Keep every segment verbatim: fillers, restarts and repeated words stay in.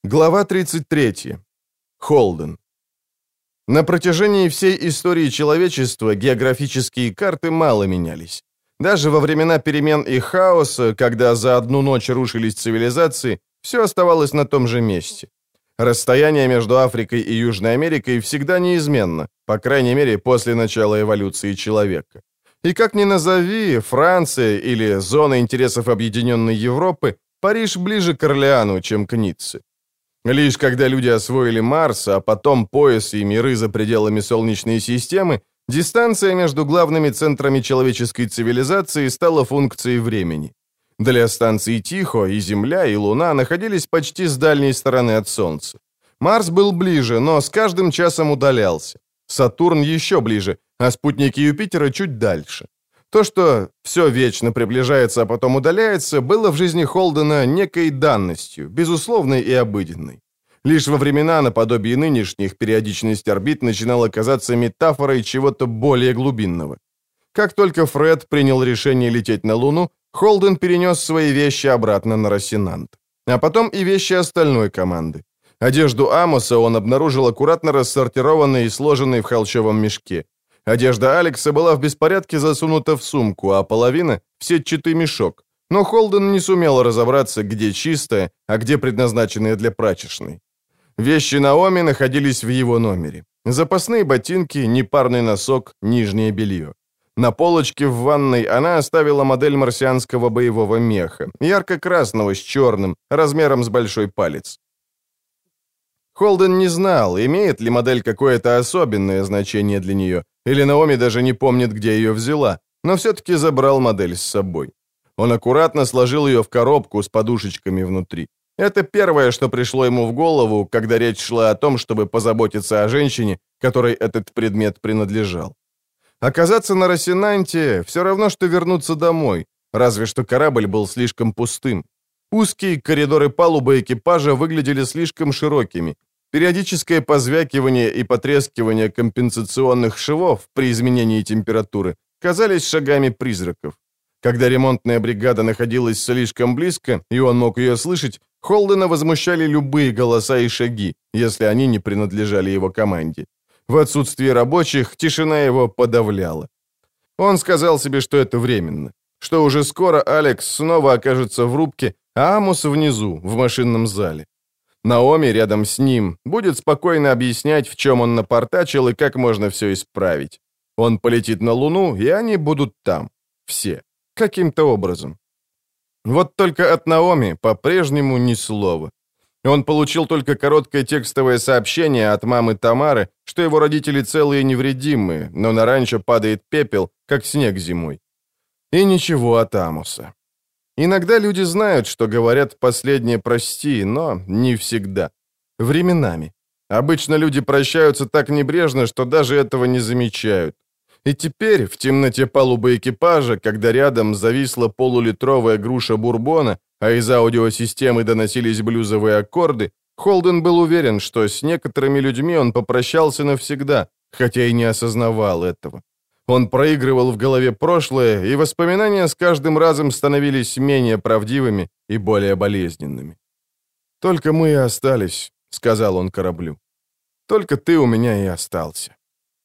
Глава тридцать третья. Холден. На протяжении всей истории человечества географические карты мало менялись. Даже во времена перемен и хаоса, когда за одну ночь рушились цивилизации, все оставалось на том же месте. Расстояние между Африкой и Южной Америкой всегда неизменно, по крайней мере, после начала эволюции человека. И как ни назови, Франция или зона интересов Объединенной Европы, Париж ближе к Орлеану, чем к Ницце. Лишь когда люди освоили Марс, а потом пояс и миры за пределами Солнечной системы, дистанция между главными центрами человеческой цивилизации стала функцией времени. Для станций Тихо и Земля, и Луна находились почти с дальней стороны от Солнца. Марс был ближе, но с каждым часом удалялся. Сатурн еще ближе, а спутники Юпитера чуть дальше. То, что все вечно приближается, а потом удаляется, было в жизни Холдена некой данностью, безусловной и обыденной. Лишь во времена наподобие нынешних периодичность орбит начинала казаться метафорой чего-то более глубинного. Как только Фред принял решение лететь на Луну, Холден перенес свои вещи обратно на Росинант. А потом и вещи остальной команды. Одежду Амоса он обнаружил аккуратно рассортированной и сложенной в холщовом мешке. Одежда Алекса была в беспорядке засунута в сумку, а половина — в сетчатый мешок. Но Холден не сумел разобраться, где чистое, а где предназначенное для прачечной. Вещи Наоми находились в его номере. Запасные ботинки, непарный носок, нижнее белье. На полочке в ванной она оставила модель марсианского боевого меха, ярко-красного с черным, размером с большой палец. Холден не знал, имеет ли модель какое-то особенное значение для нее, или Наоми даже не помнит, где ее взяла, но все-таки забрал модель с собой. Он аккуратно сложил ее в коробку с подушечками внутри. Это первое, что пришло ему в голову, когда речь шла о том, чтобы позаботиться о женщине, которой этот предмет принадлежал. Оказаться на Росинанте — все равно, что вернуться домой, разве что корабль был слишком пустым. Узкие коридоры палубы экипажа выглядели слишком широкими. Периодическое позвякивание и потрескивание компенсационных швов при изменении температуры казались шагами призраков. Когда ремонтная бригада находилась слишком близко, и он мог ее слышать, Холдена возмущали любые голоса и шаги, если они не принадлежали его команде. В отсутствие рабочих тишина его подавляла. Он сказал себе, что это временно, что уже скоро Алекс снова окажется в рубке, а Амос внизу, в машинном зале. Наоми рядом с ним будет спокойно объяснять, в чем он напортачил и как можно все исправить. Он полетит на Луну, и они будут там. Все. Каким-то образом. Вот только от Наоми по-прежнему ни слова. Он получил только короткое текстовое сообщение от мамы Тамары, что его родители целые и невредимые, но на ранчо падает пепел, как снег зимой. И ничего от Амоса. Иногда люди знают, что говорят последнее «прости», но не всегда. Временами. Обычно люди прощаются так небрежно, что даже этого не замечают. И теперь, в темноте палубы экипажа, когда рядом зависла полулитровая груша бурбона, а из аудиосистемы доносились блюзовые аккорды, Холден был уверен, что с некоторыми людьми он попрощался навсегда, хотя и не осознавал этого. Он проигрывал в голове прошлое, и воспоминания с каждым разом становились менее правдивыми и более болезненными. «Только мы и остались», — сказал он кораблю. «Только ты у меня и остался».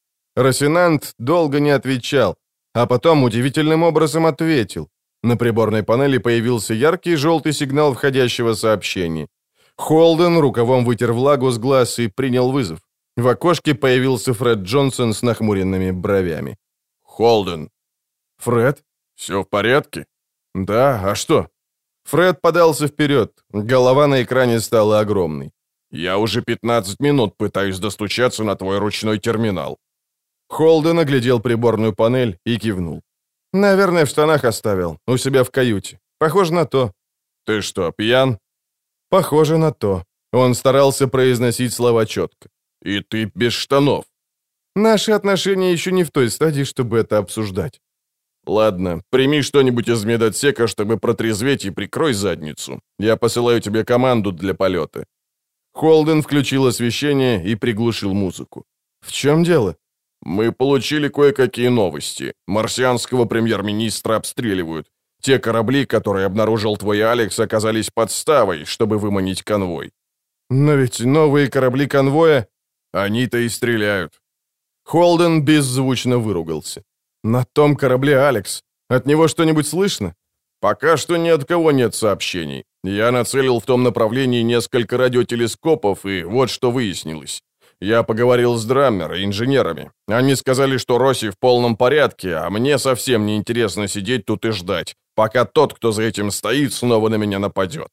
Росинант долго не отвечал, а потом удивительным образом ответил. На приборной панели появился яркий желтый сигнал входящего сообщения. Холден рукавом вытер влагу с глаз и принял вызов. В окошке появился Фред Джонсон с нахмуренными бровями. «Холден». «Фред?» «Все в порядке?» «Да, а что?» Фред подался вперед. Голова на экране стала огромной. «Я уже пятнадцать минут пытаюсь достучаться на твой ручной терминал». Холден оглядел приборную панель и кивнул. «Наверное, в штанах оставил, у себя в каюте. Похоже на то». «Ты что, пьян?» «Похоже на то». Он старался произносить слова четко. «И ты без штанов». «Наши отношения еще не в той стадии, чтобы это обсуждать». «Ладно, прими что-нибудь из медотсека, чтобы протрезветь, и прикрой задницу. Я посылаю тебе команду для полета». Холден включил освещение и приглушил музыку. «В чем дело?» «Мы получили кое-какие новости. Марсианского премьер-министра обстреливают. Те корабли, которые обнаружил твой Алекс, оказались подставой, чтобы выманить конвой». Но ведь новые корабли конвоя... Они-то и стреляют. Холден беззвучно выругался. На том корабле Алекс. От него что-нибудь слышно? Пока что ни от кого нет сообщений. Я нацелил в том направлении несколько радиотелескопов, и вот что выяснилось. Я поговорил с Драммер и инженерами. Они сказали, что Росси в полном порядке, а мне совсем не интересно сидеть тут и ждать, пока тот, кто за этим стоит, снова на меня нападет.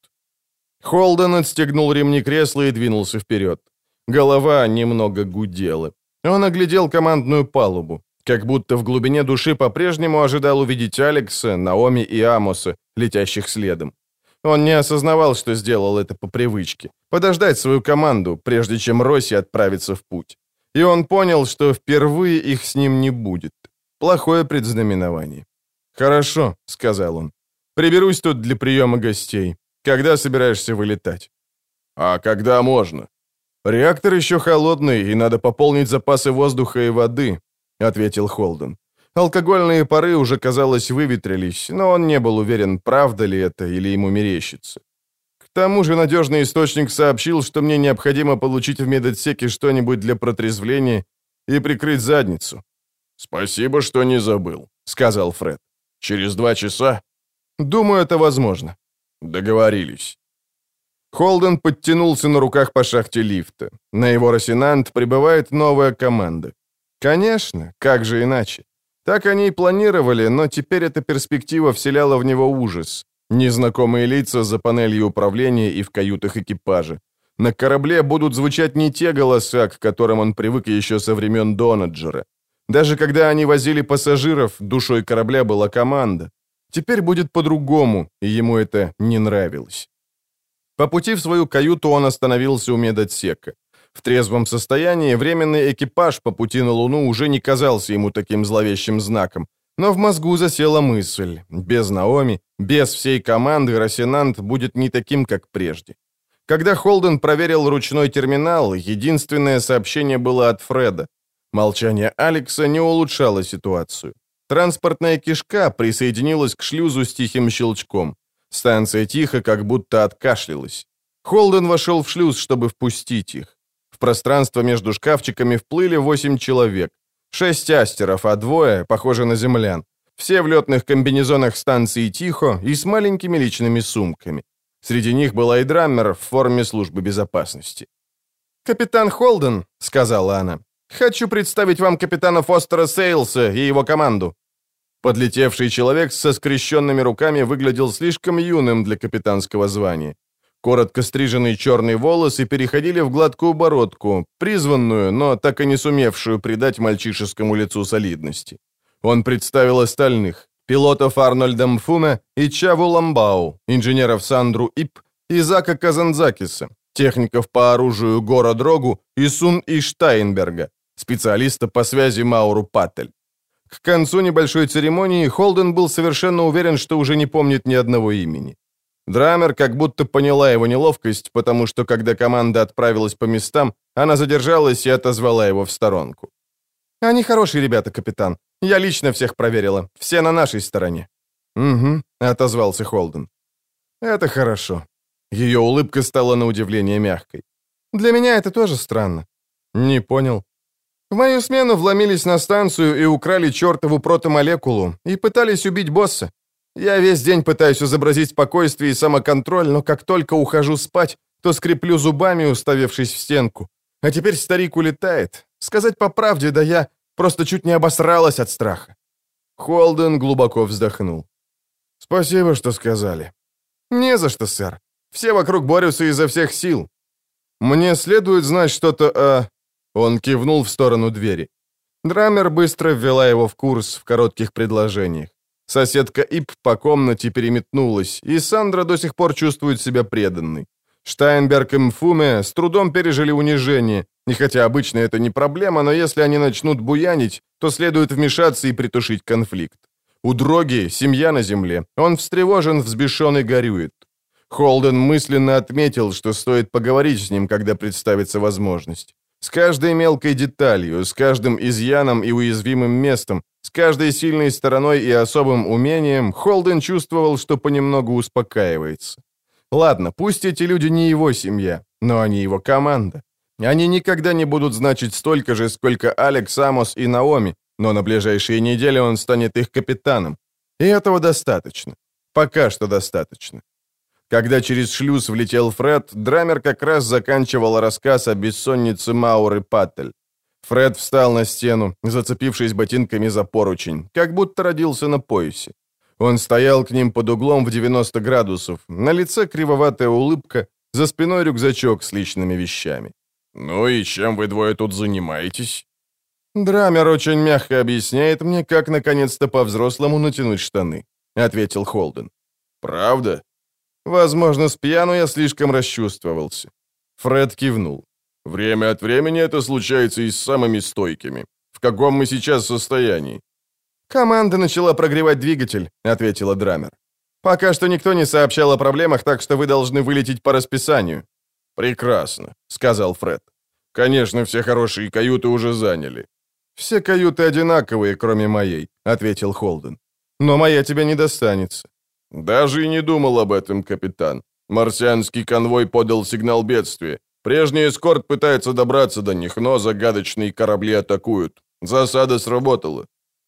Холден отстегнул ремни кресла и двинулся вперед. Голова немного гудела. Он оглядел командную палубу, как будто в глубине души по-прежнему ожидал увидеть Алекса, Наоми и Амоса, летящих следом. Он не осознавал, что сделал это по привычке. Подождать свою команду, прежде чем Росси отправится в путь. И он понял, что впервые их с ним не будет. Плохое предзнаменование. «Хорошо», — сказал он. «Приберусь тут для приема гостей. Когда собираешься вылетать?» «А когда можно?» «Реактор еще холодный, и надо пополнить запасы воздуха и воды», — ответил Холден. Алкогольные пары уже, казалось, выветрились, но он не был уверен, правда ли это или ему мерещится. К тому же надежный источник сообщил, что мне необходимо получить в медотсеке что-нибудь для протрезвления и прикрыть задницу. «Спасибо, что не забыл», — сказал Фред. «Через два часа?» «Думаю, это возможно». «Договорились». Холден подтянулся на руках по шахте лифта. На его Росинант прибывает новая команда. Конечно, как же иначе? Так они и планировали, но теперь эта перспектива вселяла в него ужас. Незнакомые лица за панелью управления и в каютах экипажа. На корабле будут звучать не те голоса, к которым он привык еще со времен Донаджера. Даже когда они возили пассажиров, душой корабля была команда. Теперь будет по-другому, и ему это не нравилось. По пути в свою каюту он остановился у медотсека. В трезвом состоянии временный экипаж по пути на Луну уже не казался ему таким зловещим знаком, но в мозгу засела мысль: без Наоми, без всей команды Росинант будет не таким, как прежде. Когда Холден проверил ручной терминал, единственное сообщение было от Фреда. Молчание Алекса не улучшало ситуацию. Транспортная кишка присоединилась к шлюзу с тихим щелчком. Станция тихо, как будто откашлялась. Холден вошел в шлюз, чтобы впустить их. В пространство между шкафчиками вплыли восемь человек. Шесть астеров, а двое, похоже на землян. Все в летных комбинезонах станции «Тихо» и с маленькими личными сумками. Среди них была и Драммер в форме службы безопасности. «Капитан Холден», — сказала она, — «хочу представить вам капитана Фостера Сейлса и его команду». Подлетевший человек со скрещенными руками выглядел слишком юным для капитанского звания. Коротко стриженные черные волосы переходили в гладкую бородку, призванную, но так и не сумевшую придать мальчишескому лицу солидности. Он представил остальных — пилотов Арнольда Мфуме и Чаву Ламбау, инженеров Сандру Ип и Зака Казанзакиса, техников по оружию Гора Дрогу и Сун И Штайнберга, специалиста по связи Мауру Паттель. К концу небольшой церемонии Холден был совершенно уверен, что уже не помнит ни одного имени. Драммер как будто поняла его неловкость, потому что, когда команда отправилась по местам, она задержалась и отозвала его в сторонку. «Они хорошие ребята, капитан. Я лично всех проверила. Все на нашей стороне». «Угу», — отозвался Холден. «Это хорошо». Ее улыбка стала на удивление мягкой. «Для меня это тоже странно». «Не понял». «В мою смену вломились на станцию и украли чертову протомолекулу и пытались убить босса. Я весь день пытаюсь изобразить спокойствие и самоконтроль, но как только ухожу спать, то скреплю зубами, уставившись в стенку. А теперь старик улетает. Сказать по правде, да я просто чуть не обосралась от страха». Холден глубоко вздохнул. «Спасибо, что сказали». «Не за что, сэр. Все вокруг борются изо всех сил. Мне следует знать что-то о...» Он кивнул в сторону двери. Драммер быстро ввела его в курс в коротких предложениях. Соседка Ип по комнате переметнулась, и Сандра до сих пор чувствует себя преданной. Штайнберг и Мфуме с трудом пережили унижение, и хотя обычно это не проблема, но если они начнут буянить, то следует вмешаться и притушить конфликт. У Дроги семья на земле, он встревожен, взбешен и горюет. Холден мысленно отметил, что стоит поговорить с ним, когда представится возможность. С каждой мелкой деталью, с каждым изъяном и уязвимым местом, с каждой сильной стороной и особым умением Холден чувствовал, что понемногу успокаивается. Ладно, пусть эти люди не его семья, но они его команда. Они никогда не будут значить столько же, сколько Алекс, Амос и Наоми, но на ближайшие недели он станет их капитаном. И этого достаточно. Пока что достаточно. Когда через шлюз влетел Фред, Драмер как раз заканчивал рассказ о бессоннице Мауры Паттель. Фред встал на стену, зацепившись ботинками за поручень, как будто родился на поясе. Он стоял к ним под углом в девяносто градусов, на лице кривоватая улыбка, за спиной рюкзачок с личными вещами. «Ну и чем вы двое тут занимаетесь?» «Драмер очень мягко объясняет мне, как наконец-то по-взрослому натянуть штаны», — ответил Холден. «Правда?» «Возможно, с пьяну я слишком расчувствовался». Фред кивнул. «Время от времени это случается и с самыми стойкими. В каком мы сейчас состоянии?» «Команда начала прогревать двигатель», — ответила Драмер. «Пока что никто не сообщал о проблемах, так что вы должны вылететь по расписанию». «Прекрасно», — сказал Фред. «Конечно, все хорошие каюты уже заняли». «Все каюты одинаковые, кроме моей», — ответил Холден. «Но моя тебе не достанется». «Даже и не думал об этом, капитан. Марсианский конвой подал сигнал бедствия. Прежний эскорт пытается добраться до них, но загадочные корабли атакуют. Засада сработала».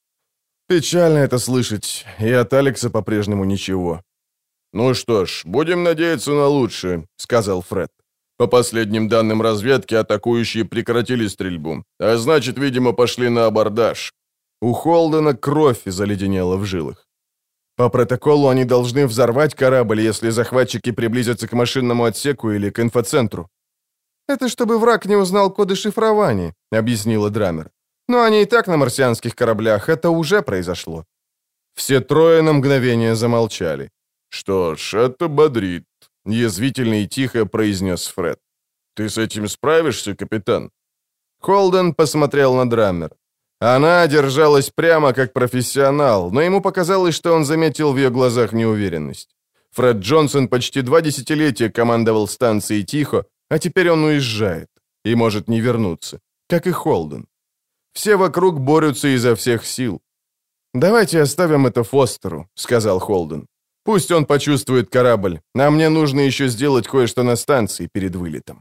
«Печально это слышать, и от Алекса по-прежнему ничего». «Ну что ж, будем надеяться на лучшее», — сказал Фред. «По последним данным разведки, атакующие прекратили стрельбу, а значит, видимо, пошли на абордаж». У Холдена кровь заледенела в жилах. «По протоколу они должны взорвать корабль, если захватчики приблизятся к машинному отсеку или к инфоцентру». «Это чтобы враг не узнал коды шифрования», — объяснила Драмер. «Но они и так на марсианских кораблях, это уже произошло». Все трое на мгновение замолчали. «Что ж, это бодрит», — язвительно и тихо произнес Фред. «Ты с этим справишься, капитан?» Холден посмотрел на Драмер. Она держалась прямо как профессионал, но ему показалось, что он заметил в ее глазах неуверенность. Фред Джонсон почти два десятилетия командовал станцией «Тихо», а теперь он уезжает и может не вернуться, как и Холден. Все вокруг борются изо всех сил. «Давайте оставим это Фостеру», — сказал Холден. «Пусть он почувствует корабль, а мне нужно еще сделать кое-что на станции перед вылетом».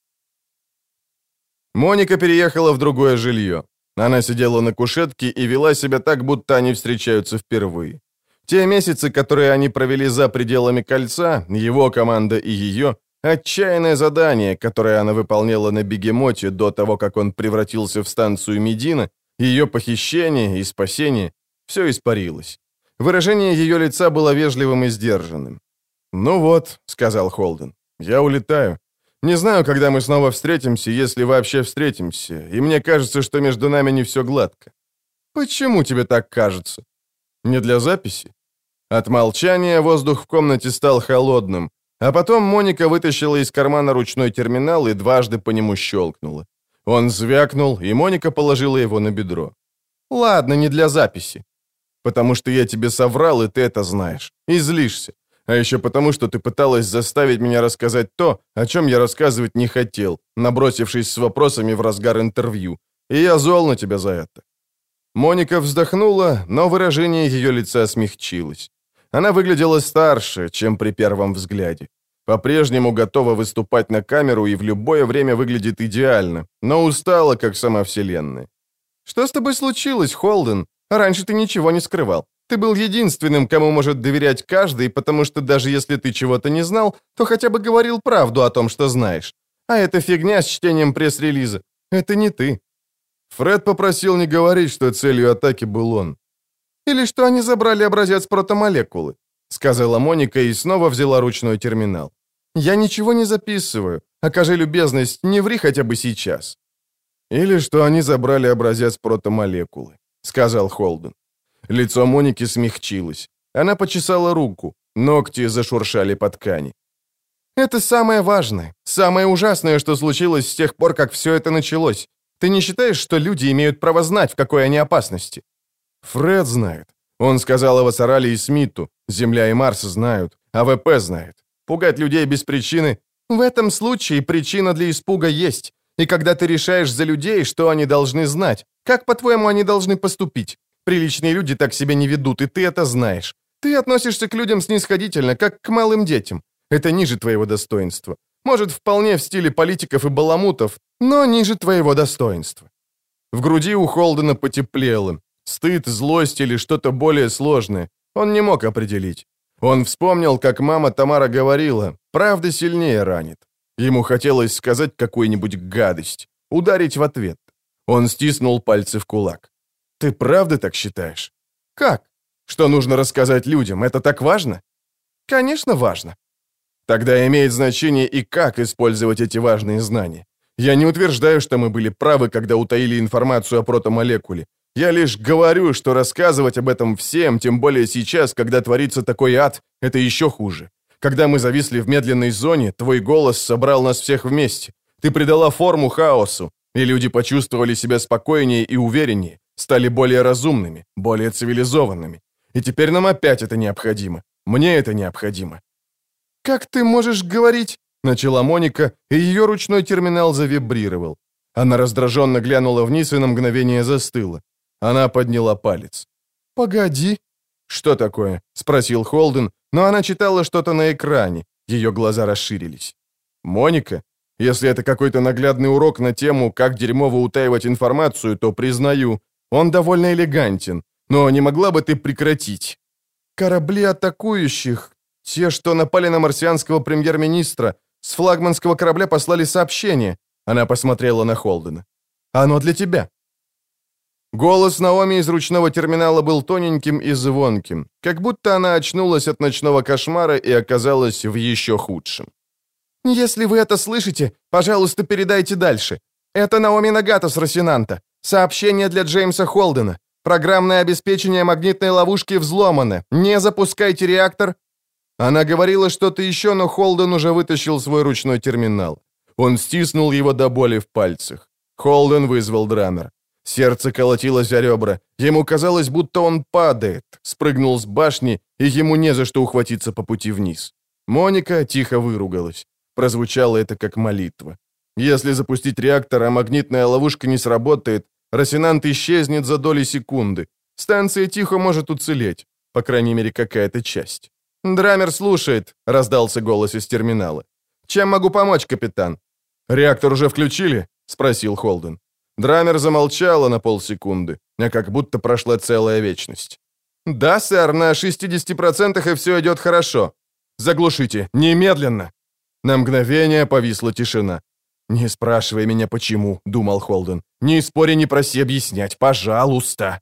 Моника переехала в другое жилье. Она сидела на кушетке и вела себя так, будто они встречаются впервые. Те месяцы, которые они провели за пределами кольца, его команда и ее, отчаянное задание, которое она выполняла на Бегемоте до того, как он превратился в станцию Медина, ее похищение и спасение, все испарилось. Выражение ее лица было вежливым и сдержанным. «Ну вот», — сказал Холден, — «я улетаю. Не знаю, когда мы снова встретимся, если вообще встретимся, и мне кажется, что между нами не все гладко». «Почему тебе так кажется?» «Не для записи?» От молчания воздух в комнате стал холодным, а потом Моника вытащила из кармана ручной терминал и дважды по нему щелкнула. Он звякнул, и Моника положила его на бедро. «Ладно, не для записи. Потому что я тебе соврал, и ты это знаешь. И злишься. А еще потому, что ты пыталась заставить меня рассказать то, о чем я рассказывать не хотел, набросившись с вопросами в разгар интервью. И я зол на тебя за это». Моника вздохнула, но выражение ее лица смягчилось. Она выглядела старше, чем при первом взгляде. По-прежнему готова выступать на камеру и в любое время выглядит идеально, но устала, как сама Вселенная. «Что с тобой случилось, Холден? Раньше ты ничего не скрывал. Ты был единственным, кому может доверять каждый, потому что даже если ты чего-то не знал, то хотя бы говорил правду о том, что знаешь. А эта фигня с чтением пресс-релиза — это не ты». Фред попросил не говорить, что целью атаки был он. «Или что они забрали образец протомолекулы», — сказала Моника и снова взяла ручной терминал. «Я ничего не записываю. Окажи любезность, не ври хотя бы сейчас». «Или что они забрали образец протомолекулы», — сказал Холден. Лицо Моники смягчилось. Она почесала руку. Ногти зашуршали по ткани. «Это самое важное, самое ужасное, что случилось с тех пор, как все это началось. Ты не считаешь, что люди имеют право знать, в какой они опасности?» «Фред знает. Он сказал о Вассарале и Смиту. Земля и Марс знают. АВП знает. Пугать людей без причины... В этом случае причина для испуга есть. И когда ты решаешь за людей, что они должны знать, как, по-твоему, они должны поступить? Приличные люди так себя не ведут, и ты это знаешь. Ты относишься к людям снисходительно, как к малым детям. Это ниже твоего достоинства. Может, вполне в стиле политиков и баламутов, но ниже твоего достоинства». В груди у Холдена потеплело. Стыд, злость или что-то более сложное. Он не мог определить. Он вспомнил, как мама Тамара говорила, правда сильнее ранит. Ему хотелось сказать какую-нибудь гадость, ударить в ответ. Он стиснул пальцы в кулак. «Ты правда так считаешь?» «Как? Что нужно рассказать людям? Это так важно?» «Конечно, важно». «Тогда имеет значение и как использовать эти важные знания. Я не утверждаю, что мы были правы, когда утаили информацию о протомолекуле. Я лишь говорю, что рассказывать об этом всем, тем более сейчас, когда творится такой ад, это еще хуже. Когда мы зависли в медленной зоне, твой голос собрал нас всех вместе. Ты придала форму хаосу, и люди почувствовали себя спокойнее и увереннее, стали более разумными, более цивилизованными. И теперь нам опять это необходимо. Мне это необходимо». «Как ты можешь говорить?» — начала Моника, и ее ручной терминал завибрировал. Она раздраженно глянула вниз и на мгновение застыла. Она подняла палец. «Погоди». «Что такое?» — спросил Холден, но она читала что-то на экране. Ее глаза расширились. «Моника? Если это какой-то наглядный урок на тему, как дерьмово утаивать информацию, то признаю, он довольно элегантен. Но не могла бы ты прекратить?» «Корабли атакующих, те, что напали на марсианского премьер-министра, с флагманского корабля послали сообщение». Она посмотрела на Холдена. «Оно для тебя». Голос Наоми из ручного терминала был тоненьким и звонким, как будто она очнулась от ночного кошмара и оказалась в еще худшем. «Если вы это слышите, пожалуйста, передайте дальше. Это Наоми Нагата с Росинанта. Сообщение для Джеймса Холдена. Программное обеспечение магнитной ловушки взломано. Не запускайте реактор». Она говорила что-то еще, но Холден уже вытащил свой ручной терминал. Он стиснул его до боли в пальцах. Холден вызвал драмер. Сердце колотилось о ребра. Ему казалось, будто он падает, спрыгнул с башни, и ему не за что ухватиться по пути вниз. Моника тихо выругалась. Прозвучало это как молитва. Если запустить реактор, а магнитная ловушка не сработает, Росинант исчезнет за доли секунды. Станция тихо может уцелеть. По крайней мере, какая-то часть. «Драмер слушает», — раздался голос из терминала. «Чем могу помочь, капитан?» «Реактор уже включили?» — спросил Холден. Драмер замолчала на полсекунды, а как будто прошла целая вечность. «Да, сэр, на шестидесяти процентах и все идет хорошо. Заглушите, немедленно!» На мгновение повисла тишина. «Не спрашивай меня, почему», — думал Холден. «Не спори, не проси объяснять, пожалуйста».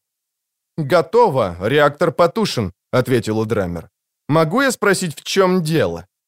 «Готово, реактор потушен», — ответила Драмер. «Могу я спросить, в чем дело?»